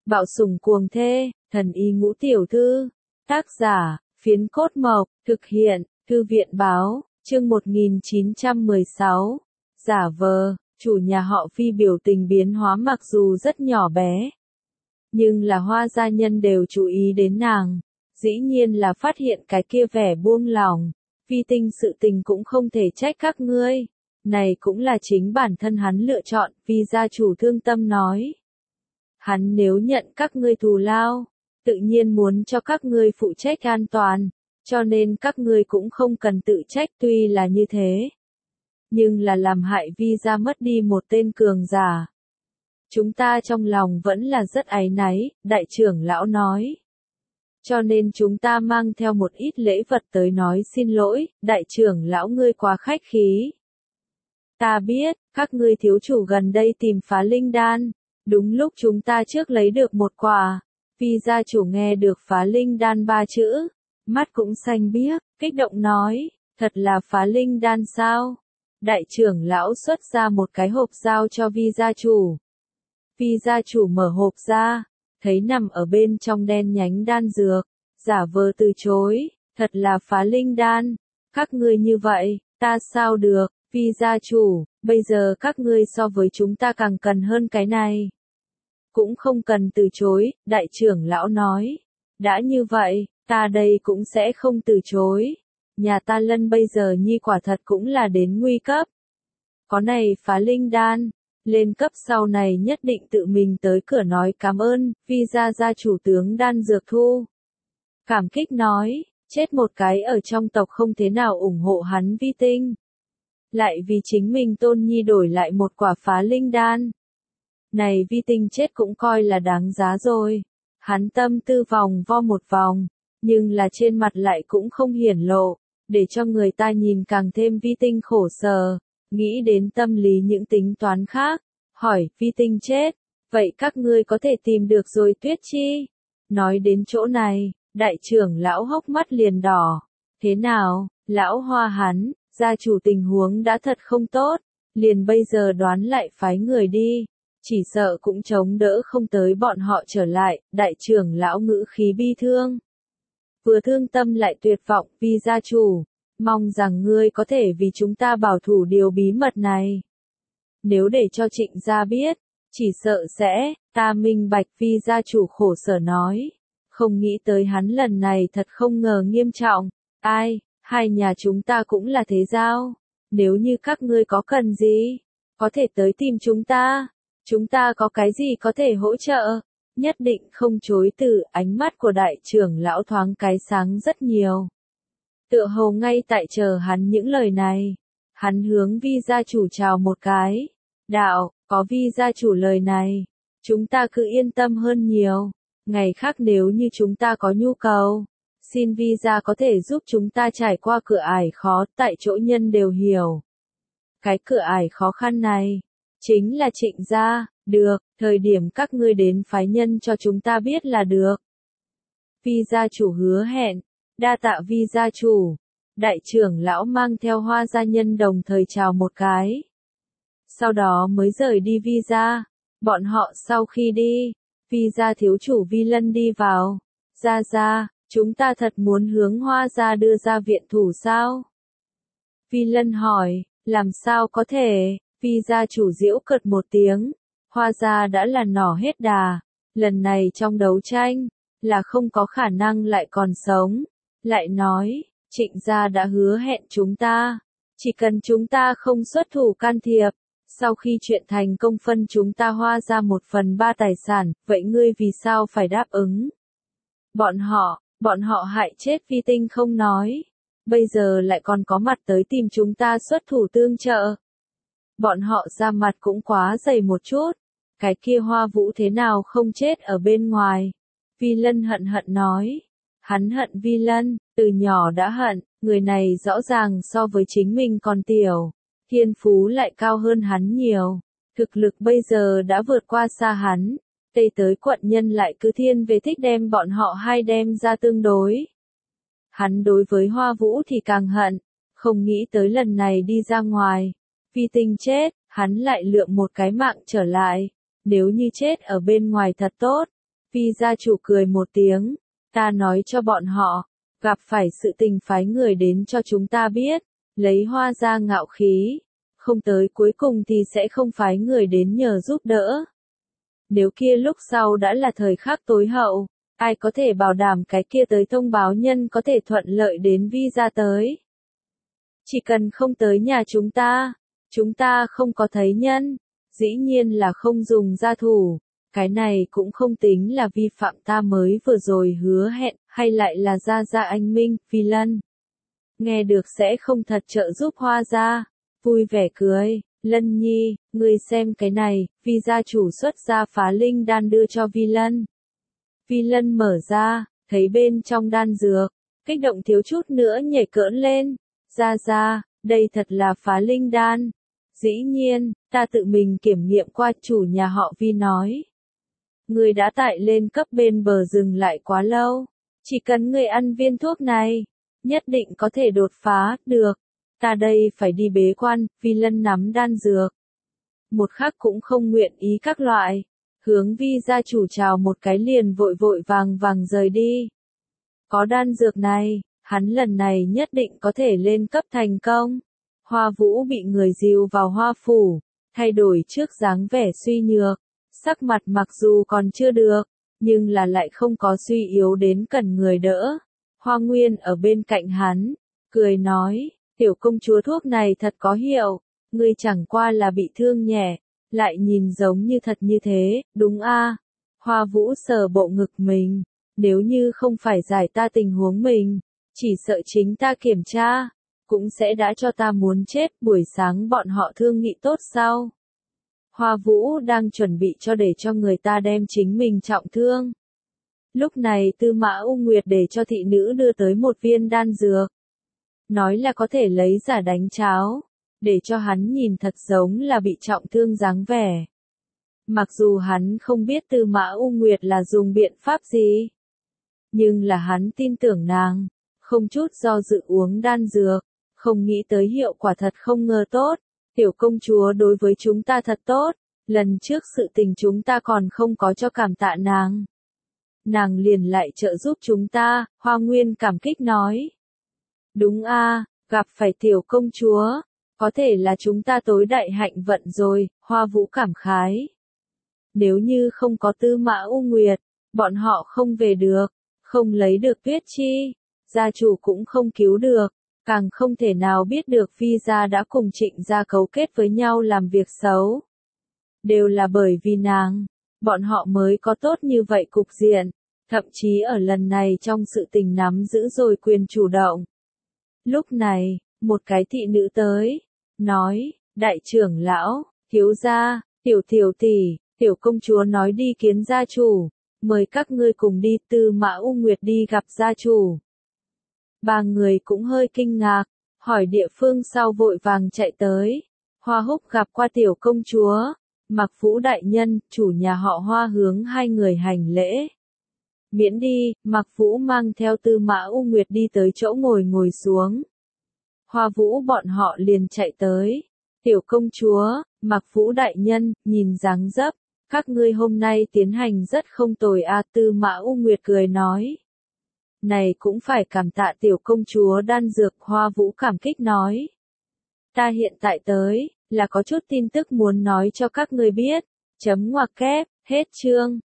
Bạo sủng cuồng thê, thần y ngũ tiểu thư. Tác giả, Phiến Cốt Mộc, thực hiện, Thư viện báo, chương 1916. Giả vờ, chủ nhà họ Phi biểu tình biến hóa mặc dù rất nhỏ bé. Nhưng là Hoa gia nhân đều chú ý đến nàng. Dĩ nhiên là phát hiện cái kia vẻ buông lỏng. Vi Tinh sự tình cũng không thể trách các ngươi. Này cũng là chính bản thân hắn lựa chọn, vì gia chủ thương tâm nói. Hắn nếu nhận các ngươi thù lao, tự nhiên muốn cho các ngươi phụ trách an toàn, cho nên các ngươi cũng không cần tự trách tuy là như thế. Nhưng là làm hại Vi gia mất đi một tên cường giả. Chúng ta trong lòng vẫn là rất áy náy, đại trưởng lão nói. Cho nên chúng ta mang theo một ít lễ vật tới nói xin lỗi, đại trưởng lão ngươi quá khách khí. Ta biết, các ngươi thiếu chủ gần đây tìm phá linh đan. Đúng lúc chúng ta trước lấy được một quà. Vi gia chủ nghe được phá linh đan 3 chữ. Mắt cũng xanh biếc, kích động nói, thật là phá linh đan sao? Đại trưởng lão xuất ra một cái hộp giao cho Vi gia chủ. Vi gia chủ mở hộp ra, thấy nằm ở bên trong đen nhánh đan dược, giả vờ từ chối, thật là phá linh đan. Các ngươi như vậy, ta sao được, Vi gia chủ, bây giờ các ngươi so với chúng ta càng cần hơn cái này. Cũng không cần từ chối, đại trưởng lão nói. Đã như vậy, ta đây cũng sẽ không từ chối. Nhà ta Lân bây giờ nhi quả thật cũng là đến nguy cấp. Có này phá linh đan, lên cấp sau này nhất định tự mình tới cửa nói cảm ơn, Vi gia gia chủ tướng đan dược thu. Cảm kích nói, chết một cái ở trong tộc không thế nào ủng hộ hắn Vi Tinh. Lại vì chính mình tôn nhi đổi lại một quả phá linh đan. Này Vi Tinh chết cũng coi là đáng giá rồi. Hắn tâm tư vòng vo một vòng, nhưng là trên mặt lại cũng không hiển lộ, để cho người ta nhìn càng thêm Vi Tinh khổ sở, nghĩ đến tâm lý những tính toán khác, hỏi Vi Tinh chết, vậy các ngươi có thể tìm được rồi Tuyết Chi. Nói đến chỗ này, đại trưởng lão hốc mắt liền đỏ, thế nào, lão Hoa hắn, gia chủ tình huống đã thật không tốt, liền bây giờ đoán lại phái người đi. Chỉ sợ cũng chống đỡ không tới bọn họ trở lại, đại trưởng lão ngữ khí bi thương. Vừa thương tâm lại tuyệt vọng, Vi gia chủ, mong rằng ngươi có thể vì chúng ta bảo thủ điều bí mật này. Nếu để cho Trịnh gia biết, chỉ sợ sẽ, ta minh bạch. Vi gia chủ khổ sở nói. Không nghĩ tới hắn lần này thật không ngờ nghiêm trọng. Ai, hai nhà chúng ta cũng là thế giao. Nếu như các ngươi có cần gì, có thể tới tìm chúng ta. Chúng ta có cái gì có thể hỗ trợ? Nhất định không chối từ. Ánh mắt của đại trưởng lão thoáng cái sáng rất nhiều. Tựa hồ ngay tại chờ hắn những lời này. Hắn hướng Vi gia chủ chào một cái. Đạo, có Vi gia chủ lời này. Chúng ta cứ yên tâm hơn nhiều. Ngày khác nếu như chúng ta có nhu cầu, xin Vi gia có thể giúp chúng ta trải qua cửa ải khó, tại chỗ nhân đều hiểu. Cái cửa ải khó khăn này chính là Trịnh gia, được, thời điểm các ngươi đến phái nhân cho chúng ta biết là được. Vi gia chủ hứa hẹn, đa tạ Vi gia chủ. Đại trưởng lão mang theo Hoa gia nhân đồng thời chào một cái. Sau đó mới rời đi Vi gia. Bọn họ sau khi đi, Vi gia thiếu chủ Vi Lân đi vào. Gia, chúng ta thật muốn hướng Hoa gia đưa ra viện thủ sao? Vi Lân hỏi, làm sao có thể? Vi gia chủ giễu cợt một tiếng, Hoa gia đã là nỏ hết đà, lần này trong đấu tranh, là không có khả năng lại còn sống. Lại nói, Trịnh gia đã hứa hẹn chúng ta, chỉ cần chúng ta không xuất thủ can thiệp, sau khi chuyện thành công phân chúng ta Hoa gia 1/3 tài sản, vậy ngươi vì sao phải đáp ứng? Bọn họ hại chết Vi Tinh không nói, bây giờ lại còn có mặt tới tìm chúng ta xuất thủ tương trợ. Bọn họ ra mặt cũng quá dày một chút. Cái kia Hoa Vũ thế nào không chết ở bên ngoài? Vi Lân hận nói. Hắn hận Vi Lân, từ nhỏ đã hận, người này rõ ràng so với chính mình còn tiểu. Thiên phú lại cao hơn hắn nhiều. Thực lực bây giờ đã vượt qua xa hắn. Tây tới quận nhân lại cứ thiên về thích đem bọn họ hai đem ra tương đối. Hắn đối với Hoa Vũ thì càng hận, không nghĩ tới lần này đi ra ngoài. Vi Tinh chết, hắn lại lượm một cái mạng trở lại. Nếu như chết ở bên ngoài thật tốt, Vi gia chủ cười một tiếng, ta nói cho bọn họ, gặp phải sự tình phái người đến cho chúng ta biết, lấy Hoa gia ngạo khí, không tới cuối cùng thì sẽ không phái người đến nhờ giúp đỡ. Nếu kia lúc sau đã là thời khắc tối hậu, ai có thể bảo đảm cái kia tới thông báo nhân có thể thuận lợi đến Vi gia tới. Chỉ cần không tới nhà chúng ta không có thấy nhân, dĩ nhiên là không dùng gia thủ, cái này cũng không tính là vi phạm ta mới vừa rồi hứa hẹn, hay lại là gia anh minh, Vi Lân. Nghe được sẽ không thật trợ giúp Hoa gia, vui vẻ cười, Lân nhi, ngươi xem cái này, Vi gia chủ xuất ra phá linh đan đưa cho Vi Lân. Vi Lân mở ra, thấy bên trong đan dược, kích động thiếu chút nữa nhảy cỡn lên, gia, đây thật là phá linh đan. Dĩ nhiên, ta tự mình kiểm nghiệm qua, chủ nhà họ Vi nói. Ngươi đã tại lên cấp bên bờ rừng lại quá lâu, chỉ cần ngươi ăn viên thuốc này, nhất định có thể đột phá, được. Ta đây phải đi bế quan, Vi Lân nắm đan dược. Một khắc cũng không nguyện ý các loại, hướng Vi gia chủ chào một cái liền vội vàng rời đi. Có đan dược này, hắn lần này nhất định có thể lên cấp thành công. Hoa Vũ bị người dìu vào Hoa phủ, thay đổi trước dáng vẻ suy nhược, sắc mặt mặc dù còn chưa được, nhưng là lại không có suy yếu đến cần người đỡ. Hoa Nguyên ở bên cạnh hắn, cười nói, tiểu công chúa thuốc này thật có hiệu, ngươi chẳng qua là bị thương nhẹ, lại nhìn giống như thật như thế, đúng a? Hoa Vũ sờ bộ ngực mình, nếu như không phải giải ta tình huống mình, chỉ sợ chính ta kiểm tra, cũng sẽ đã cho ta muốn chết, buổi sáng bọn họ thương nghị tốt sau. Hoa Vũ đang chuẩn bị để cho người ta đem chính mình trọng thương. Lúc này Tư Mã U Nguyệt để cho thị nữ đưa tới một viên đan dược. Nói là có thể lấy giả đánh cháo, để cho hắn nhìn thật giống là bị trọng thương dáng vẻ. Mặc dù hắn không biết Tư Mã U Nguyệt là dùng biện pháp gì, nhưng là hắn tin tưởng nàng, không chút do dự uống đan dược, không nghĩ tới hiệu quả thật không ngờ tốt. Tiểu công chúa đối với chúng ta thật tốt, lần trước sự tình chúng ta còn không có cho cảm tạ nàng. Nàng liền lại trợ giúp chúng ta, Hoa Nguyên cảm kích nói. Đúng a, gặp phải tiểu công chúa, có thể là chúng ta tối đại hạnh vận rồi, Hoa Vũ cảm khái. Nếu như không có Tư Mã U Nguyệt, bọn họ không về được, không lấy được Tuyết Chi, gia chủ cũng không cứu được, càng không thể nào biết được Vi gia đã cùng Trịnh gia cấu kết với nhau làm việc xấu. Đều là bởi vì nàng, bọn họ mới có tốt như vậy cục diện, thậm chí ở lần này trong sự tình nắm giữ rồi quyền chủ động. Lúc này, một cái thị nữ tới, nói, đại trưởng lão, thiếu gia, tiểu tỷ, tiểu công chúa nói đi kiến gia chủ, mời các ngươi cùng đi. Tư Mã U Nguyệt đi gặp gia chủ. Ba người cũng hơi kinh ngạc, hỏi địa phương sau vội vàng chạy tới. Hoa Húc gặp qua tiểu công chúa, Mặc Vũ đại nhân, chủ nhà họ Hoa hướng hai người hành lễ. Miễn đi, Mặc Vũ mang theo Tư Mã U Nguyệt đi tới chỗ ngồi xuống. Hoa Vũ bọn họ liền chạy tới. Tiểu công chúa, Mặc Vũ đại nhân, nhìn dáng dấp, các ngươi hôm nay tiến hành rất không tồi a. Tư Mã U Nguyệt cười nói. Này cũng phải cảm tạ tiểu công chúa đan dược. Hoa Vũ cảm kích nói. Ta hiện tại tới, là có chút tin tức muốn nói cho các ngươi biết. Chấm ngoặc kép, hết chương.